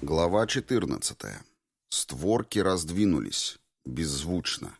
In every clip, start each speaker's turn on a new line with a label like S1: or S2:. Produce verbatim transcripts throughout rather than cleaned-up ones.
S1: Глава четырнадцатая. Створки раздвинулись. Беззвучно.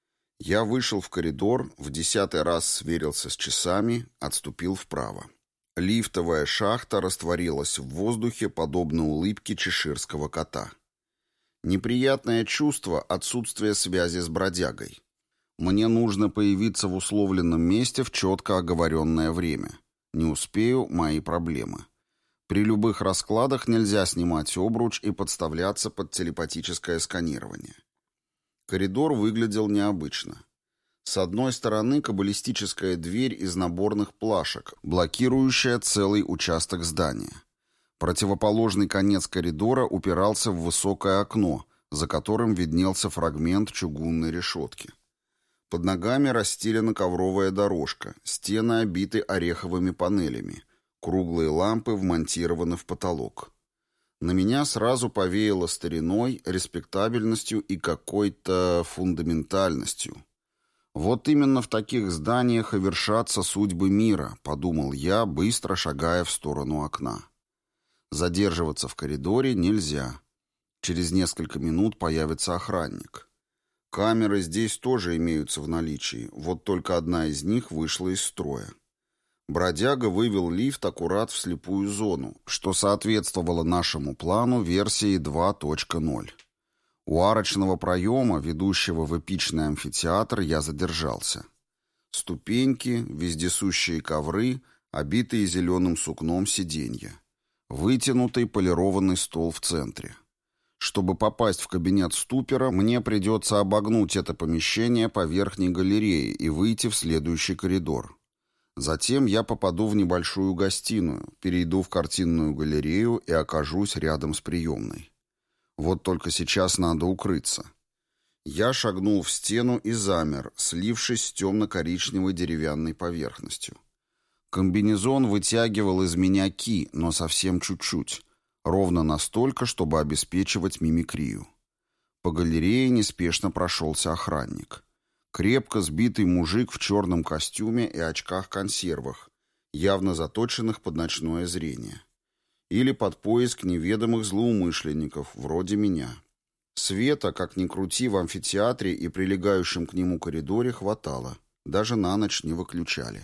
S1: Я вышел в коридор, в десятый раз сверился с часами, отступил вправо. Лифтовая шахта растворилась в воздухе, подобно улыбке чеширского кота. Неприятное чувство отсутствия связи с бродягой. Мне нужно появиться в условленном месте в четко оговоренное время. Не успею — мои проблемы. При любых раскладах нельзя снимать обруч и подставляться под телепатическое сканирование. Коридор выглядел необычно. С одной стороны каббалистическая дверь из наборных плашек, блокирующая целый участок здания. Противоположный конец коридора упирался в высокое окно, за которым виднелся фрагмент чугунной решетки. Под ногами расстелена ковровая дорожка, стены обиты ореховыми панелями. Круглые лампы вмонтированы в потолок. На меня сразу повеяло стариной, респектабельностью и какой-то фундаментальностью. «Вот именно в таких зданиях и вершатся судьбы мира», — подумал я, быстро шагая в сторону окна. Задерживаться в коридоре нельзя. Через несколько минут появится охранник. Камеры здесь тоже имеются в наличии, вот только одна из них вышла из строя. Бродяга вывел лифт аккурат в слепую зону, что соответствовало нашему плану версии два точка ноль. У арочного проема, ведущего в эпичный амфитеатр, я задержался. Ступеньки, вездесущие ковры, обитые зеленым сукном сиденья. Вытянутый полированный стол в центре. Чтобы попасть в кабинет ступера, мне придется обогнуть это помещение по верхней галерее и выйти в следующий коридор. Затем я попаду в небольшую гостиную, перейду в картинную галерею и окажусь рядом с приемной. Вот только сейчас надо укрыться. Я шагнул в стену и замер, слившись с темно-коричневой деревянной поверхностью. Комбинезон вытягивал из меня ки, но совсем чуть-чуть, ровно настолько, чтобы обеспечивать мимикрию. По галерее неспешно прошелся охранник. Крепко сбитый мужик в черном костюме и очках-консервах, явно заточенных под ночное зрение. Или под поиск неведомых злоумышленников, вроде меня. Света, как ни крути, в амфитеатре и прилегающем к нему коридоре хватало. Даже на ночь не выключали.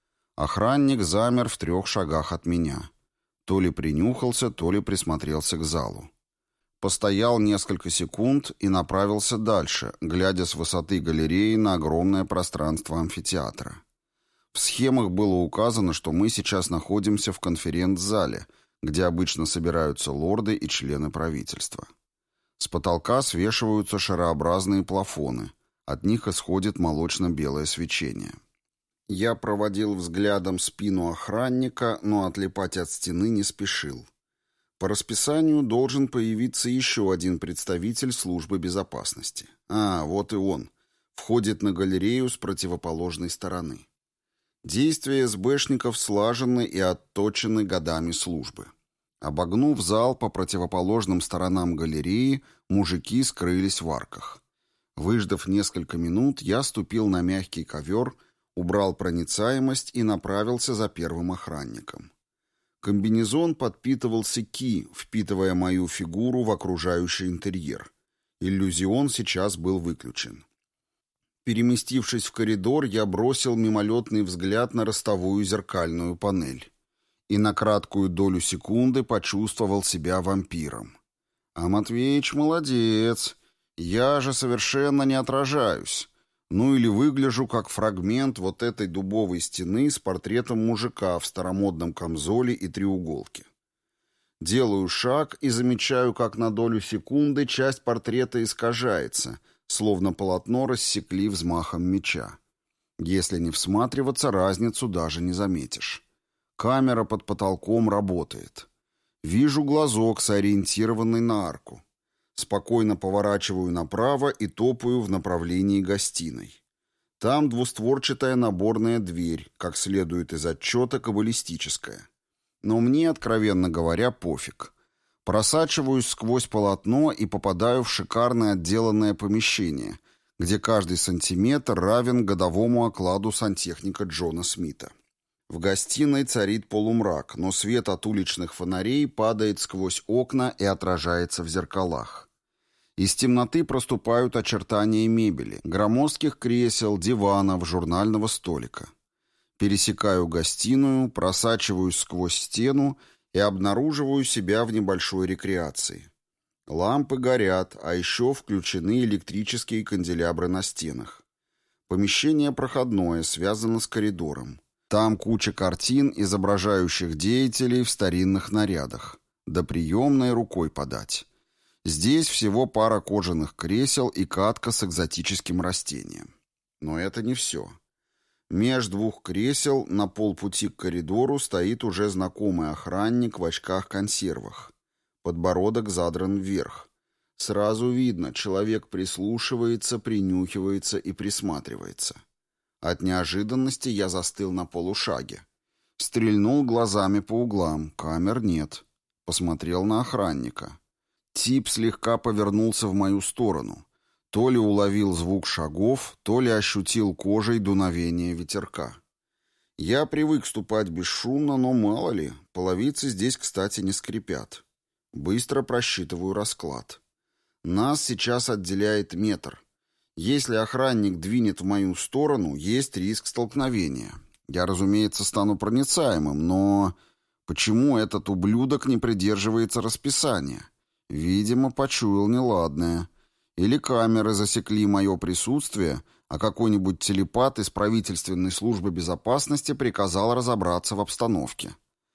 S1: Охранник замер в трех шагах от меня. То ли принюхался, то ли присмотрелся к залу. Постоял несколько секунд и направился дальше, глядя с высоты галереи на огромное пространство амфитеатра. В схемах было указано, что мы сейчас находимся в конференц-зале, где обычно собираются лорды и члены правительства. С потолка свешиваются шарообразные плафоны, от них исходит молочно-белое свечение. Я проводил взглядом спину охранника, но отлипать от стены не спешил. По расписанию должен появиться еще один представитель службы безопасности. А, вот и он. Входит на галерею с противоположной стороны. Действия эсбэшников слажены и отточены годами службы. Обогнув зал по противоположным сторонам галереи, мужики скрылись в арках. Выждав несколько минут, я ступил на мягкий ковер, убрал проницаемость и направился за первым охранником. Комбинезон подпитывался ки, впитывая мою фигуру в окружающий интерьер. Иллюзион сейчас был выключен. Переместившись в коридор, я бросил мимолетный взгляд на ростовую зеркальную панель. И на краткую долю секунды почувствовал себя вампиром. А Матвеич молодец. Я же совершенно не отражаюсь. Ну или выгляжу как фрагмент вот этой дубовой стены с портретом мужика в старомодном камзоле и треуголке. Делаю шаг и замечаю, как на долю секунды часть портрета искажается, словно полотно рассекли взмахом меча. Если не всматриваться, разницу даже не заметишь. Камера под потолком работает. Вижу глазок, сориентированный на арку. Спокойно поворачиваю направо и топаю в направлении гостиной. Там двустворчатая наборная дверь, как следует из отчета, каббалистическая. Но мне, откровенно говоря, пофиг. Просачиваюсь сквозь полотно и попадаю в шикарное отделанное помещение, где каждый сантиметр равен годовому окладу сантехника Джона Смита. В гостиной царит полумрак, но свет от уличных фонарей падает сквозь окна и отражается в зеркалах. Из темноты проступают очертания мебели, громоздких кресел, диванов, журнального столика. Пересекаю гостиную, просачиваюсь сквозь стену и обнаруживаю себя в небольшой рекреации. Лампы горят, а еще включены электрические канделябры на стенах. Помещение проходное, связано с коридором. Там куча картин, изображающих деятелей в старинных нарядах. До приемной рукой подать. Здесь всего пара кожаных кресел и катка с экзотическим растением. Но это не все. Меж двух кресел на полпути к коридору стоит уже знакомый охранник в очках-консервах. Подбородок задран вверх. Сразу видно, человек прислушивается, принюхивается и присматривается. От неожиданности я застыл на полушаге. Стрельнул глазами по углам, камер нет. Посмотрел на охранника. Тип слегка повернулся в мою сторону. То ли уловил звук шагов, то ли ощутил кожей дуновение ветерка. Я привык ступать бесшумно, но мало ли, половицы здесь, кстати, не скрипят. Быстро просчитываю расклад. Нас сейчас отделяет метр. Если охранник двинет в мою сторону, есть риск столкновения. Я, разумеется, стану проницаемым, но почему этот ублюдок не придерживается расписания? Видимо, почуял неладное. Или камеры засекли мое присутствие, а какой-нибудь телепат из правительственной службы безопасности приказал разобраться в обстановке.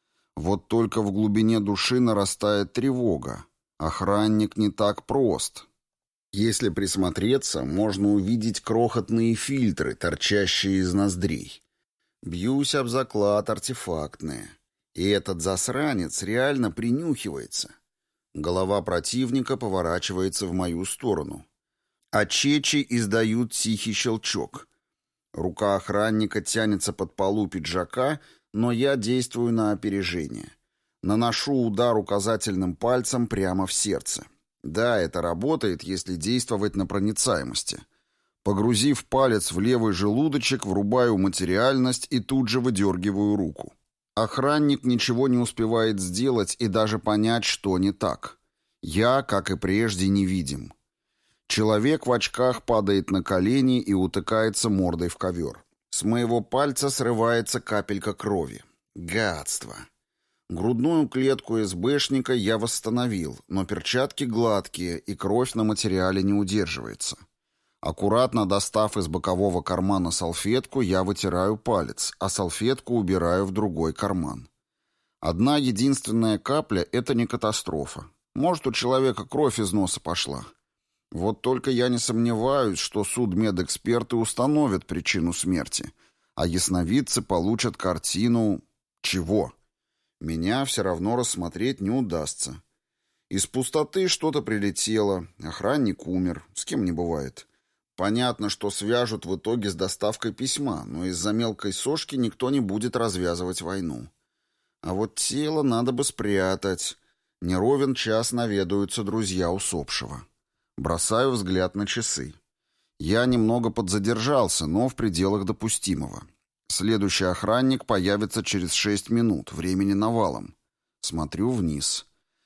S1: Вот только в глубине души нарастает тревога. Охранник не так прост. Если присмотреться, можно увидеть крохотные фильтры, торчащие из ноздрей. Бьюсь об заклад, артефактные. И этот засранец реально принюхивается. Голова противника поворачивается в мою сторону. А чечи издают тихий щелчок. Рука охранника тянется под полу пиджака, но я действую на опережение. Наношу удар указательным пальцем прямо в сердце. Да, это работает, если действовать на проницаемости. Погрузив палец в левый желудочек, врубаю материальность и тут же выдергиваю руку. Охранник ничего не успевает сделать и даже понять, что не так. Я, как и прежде, невидим. Человек в очках падает на колени и утыкается мордой в ковер. С моего пальца срывается капелька крови. Гадство. Грудную клетку СБшника я восстановил, но перчатки гладкие, и кровь на материале не удерживается. Аккуратно достав из бокового кармана салфетку, я вытираю палец, а салфетку убираю в другой карман. Одна единственная капля — это не катастрофа. Может, у человека кровь из носа пошла. Вот только я не сомневаюсь, что судмедэксперты установят причину смерти, а ясновидцы получат картину... чего? Меня все равно рассмотреть не удастся. Из пустоты что-то прилетело, охранник умер, с кем не бывает. Понятно, что свяжут в итоге с доставкой письма, но из-за мелкой сошки никто не будет развязывать войну. А вот тело надо бы спрятать. Не ровен час наведаются друзья усопшего. Бросаю взгляд на часы. Я немного подзадержался, но в пределах допустимого. Следующий охранник появится через шесть минут, времени навалом. Смотрю вниз.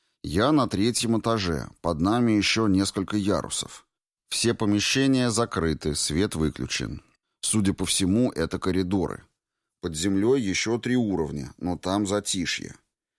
S1: Я на третьем этаже, под нами еще несколько ярусов. Все помещения закрыты, свет выключен. Судя по всему, это коридоры. Под землей еще три уровня, но там затишье.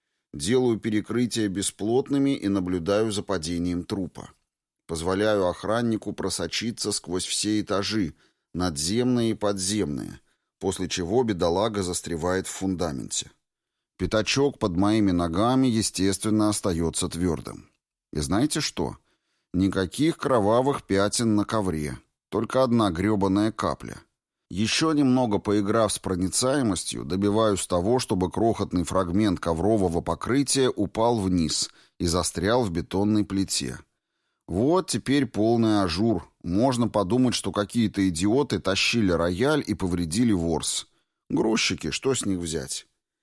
S1: Делаю перекрытия бесплотными и наблюдаю за падением трупа. Позволяю охраннику просочиться сквозь все этажи, надземные и подземные, после чего бедолага застревает в фундаменте. Пятачок под моими ногами, естественно, остается твердым. И знаете что? Никаких кровавых пятен на ковре, только одна гребаная капля. Еще немного поиграв с проницаемостью, добиваюсь того, чтобы крохотный фрагмент коврового покрытия упал вниз и застрял в бетонной плите. Вот теперь полный ажур. Можно подумать, что какие-то идиоты тащили рояль и повредили ворс. Грузчики, что с них взять?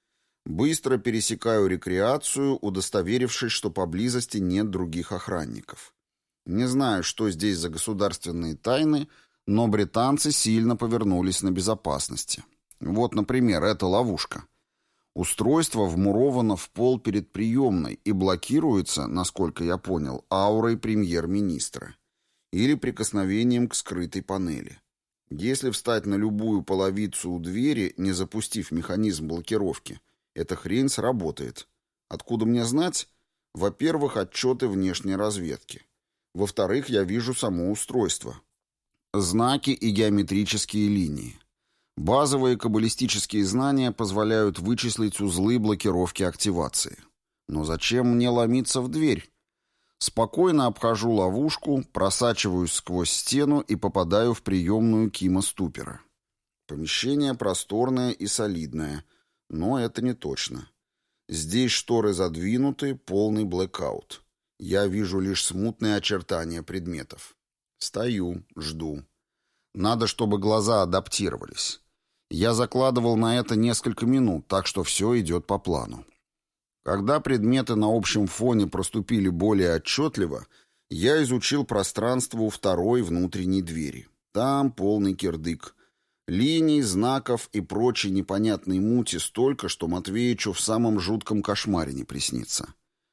S1: Быстро пересекаю рекреацию, удостоверившись, что поблизости нет других охранников. Не знаю, что здесь за государственные тайны, но британцы сильно повернулись на безопасности. Вот, например, эта ловушка. Устройство вмуровано в пол перед приемной и блокируется, насколько я понял, аурой премьер-министра или прикосновением к скрытой панели. Если встать на любую половицу у двери, не запустив механизм блокировки, эта хрень сработает. Откуда мне знать? Во-первых, отчеты внешней разведки. Во-вторых, я вижу само устройство. Знаки и геометрические линии. Базовые каббалистические знания позволяют вычислить узлы блокировки активации. Но зачем мне ломиться в дверь? Спокойно обхожу ловушку, просачиваюсь сквозь стену и попадаю в приемную Кима Ступера. Помещение просторное и солидное, но это не точно. Здесь шторы задвинуты, полный блэкаут. Я вижу лишь смутные очертания предметов. Стою, жду. Надо, чтобы глаза адаптировались. Я закладывал на это несколько минут, так что все идет по плану. Когда предметы на общем фоне проступили более отчетливо, я изучил пространство у второй внутренней двери. Там полный кирдык. Линий, знаков и прочей непонятной мути столько, что Матвеичу в самом жутком кошмаре не приснится.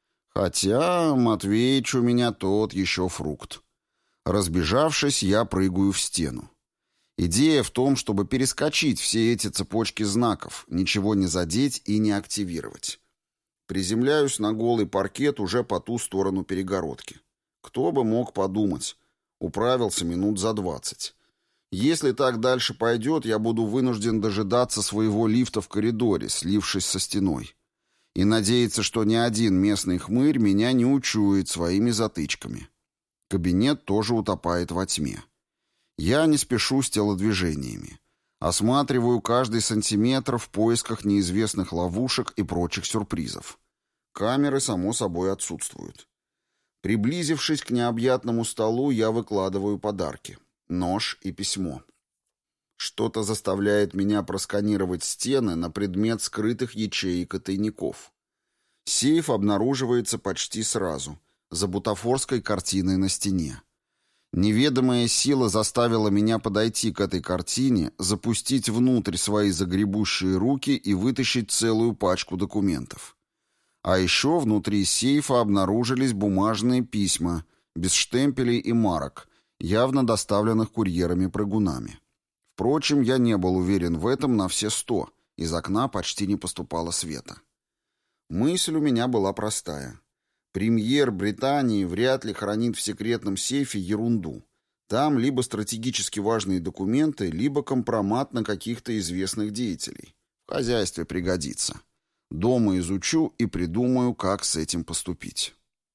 S1: Хотя Матвеич у меня тот еще фрукт. Разбежавшись, я прыгаю в стену. Идея в том, чтобы перескочить все эти цепочки знаков, ничего не задеть и не активировать. Приземляюсь на голый паркет уже по ту сторону перегородки. Кто бы мог подумать. Управился минут за двадцать. Если так дальше пойдет, я буду вынужден дожидаться своего лифта в коридоре, слившись со стеной. И надеяться, что ни один местный хмырь меня не учует своими затычками. Кабинет тоже утопает во тьме. Я не спешу с телодвижениями. Осматриваю каждый сантиметр в поисках неизвестных ловушек и прочих сюрпризов. Камеры, само собой, отсутствуют. Приблизившись к необъятному столу, я выкладываю подарки. Нож и письмо. Что-то заставляет меня просканировать стены на предмет скрытых ячеек и тайников. Сейф обнаруживается почти сразу, за бутафорской картиной на стене. Неведомая сила заставила меня подойти к этой картине, запустить внутрь свои загребущие руки и вытащить целую пачку документов. А еще внутри сейфа обнаружились бумажные письма, без штемпелей и марок, явно доставленных курьерами-прыгунами. Впрочем, я не был уверен в этом на все сто, из окна почти не поступало света. Мысль у меня была простая. Премьер Британии вряд ли хранит в секретном сейфе ерунду. Там либо стратегически важные документы, либо компромат на каких-то известных деятелей. В хозяйстве пригодится. Дома изучу и придумаю, как с этим поступить.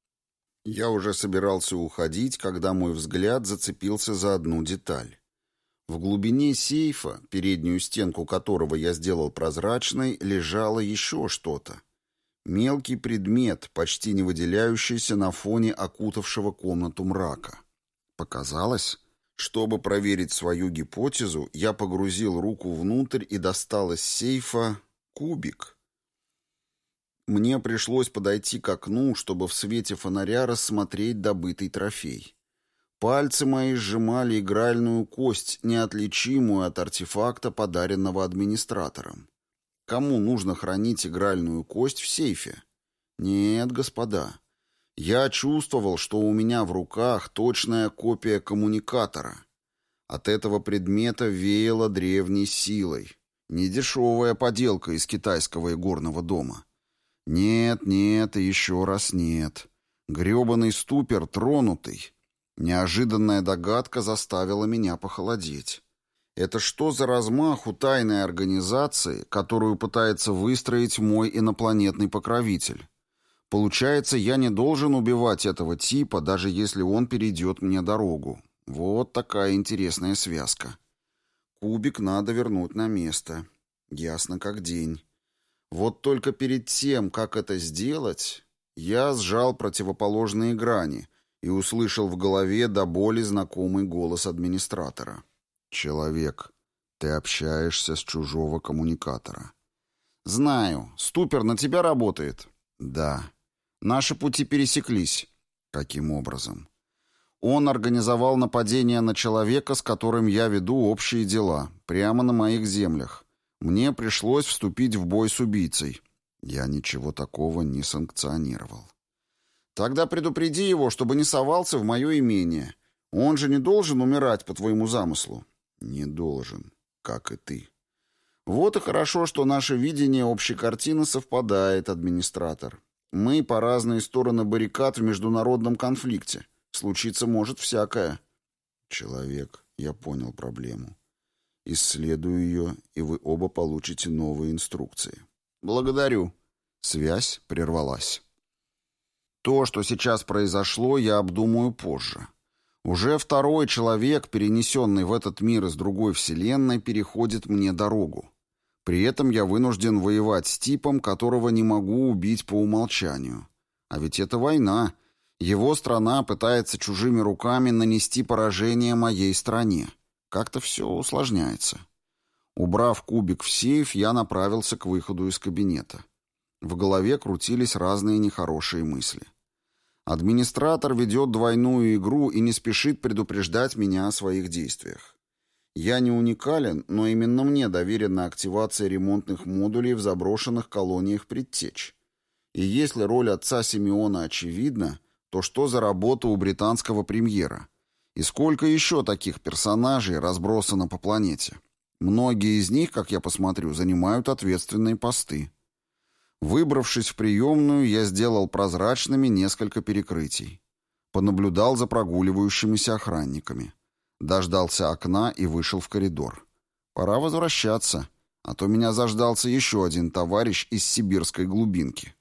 S1: Я уже собирался уходить, когда мой взгляд зацепился за одну деталь. В глубине сейфа, переднюю стенку которого я сделал прозрачной, лежало еще что-то. Мелкий предмет, почти не выделяющийся на фоне окутавшего комнату мрака. Показалось? Чтобы проверить свою гипотезу, я погрузил руку внутрь и достал из сейфа кубик. Мне пришлось подойти к окну, чтобы в свете фонаря рассмотреть добытый трофей. Пальцы мои сжимали игральную кость, неотличимую от артефакта, подаренного администратором. Кому нужно хранить игральную кость в сейфе? Нет, господа. Я чувствовал, что у меня в руках точная копия коммуникатора. От этого предмета веяло древней силой. Недешевая поделка из китайского игорного дома. Нет, нет и еще раз нет. Гребаный ступер тронутый. Неожиданная догадка заставила меня похолодеть. Это что за размах у тайной организации, которую пытается выстроить мой инопланетный покровитель? Получается, я не должен убивать этого типа, даже если он перейдет мне дорогу. Вот такая интересная связка. Кубик надо вернуть на место. Ясно как день. Вот только перед тем, как это сделать, я сжал противоположные грани и услышал в голове до боли знакомый голос администратора. «Человек, ты общаешься с чужого коммуникатора». «Знаю. Ступер на тебя работает?» «Да». «Наши пути пересеклись». «Каким образом?» «Он организовал нападение на человека, с которым я веду общие дела, прямо на моих землях. Мне пришлось вступить в бой с убийцей. Я ничего такого не санкционировал. Тогда предупреди его, чтобы не совался в мое имение. Он же не должен умирать по твоему замыслу. Не должен, как и ты. Вот и хорошо, что наше видение общей картины совпадает, администратор. Мы по разные стороны баррикад в международном конфликте. Случиться может всякое. Человек, я понял проблему. Исследую ее, и вы оба получите новые инструкции. Благодарю. Связь прервалась. То, что сейчас произошло, я обдумаю позже. Уже второй человек, перенесенный в этот мир из другой вселенной, переходит мне дорогу. При этом я вынужден воевать с типом, которого не могу убить по умолчанию. А ведь это война. Его страна пытается чужими руками нанести поражение моей стране. Как-то все усложняется. Убрав кубик в сейф, я направился к выходу из кабинета. В голове крутились разные нехорошие мысли. Администратор ведет двойную игру и не спешит предупреждать меня о своих действиях. Я не уникален, но именно мне доверена активация ремонтных модулей в заброшенных колониях предтеч. И если роль отца Симеона очевидна, то что за работа у британского премьера? И сколько еще таких персонажей разбросано по планете? Многие из них, как я посмотрю, занимают ответственные посты. Выбравшись в приемную, я сделал прозрачными несколько перекрытий. Понаблюдал за прогуливающимися охранниками. Дождался окна и вышел в коридор. Пора возвращаться, а то меня заждался еще один товарищ из сибирской глубинки.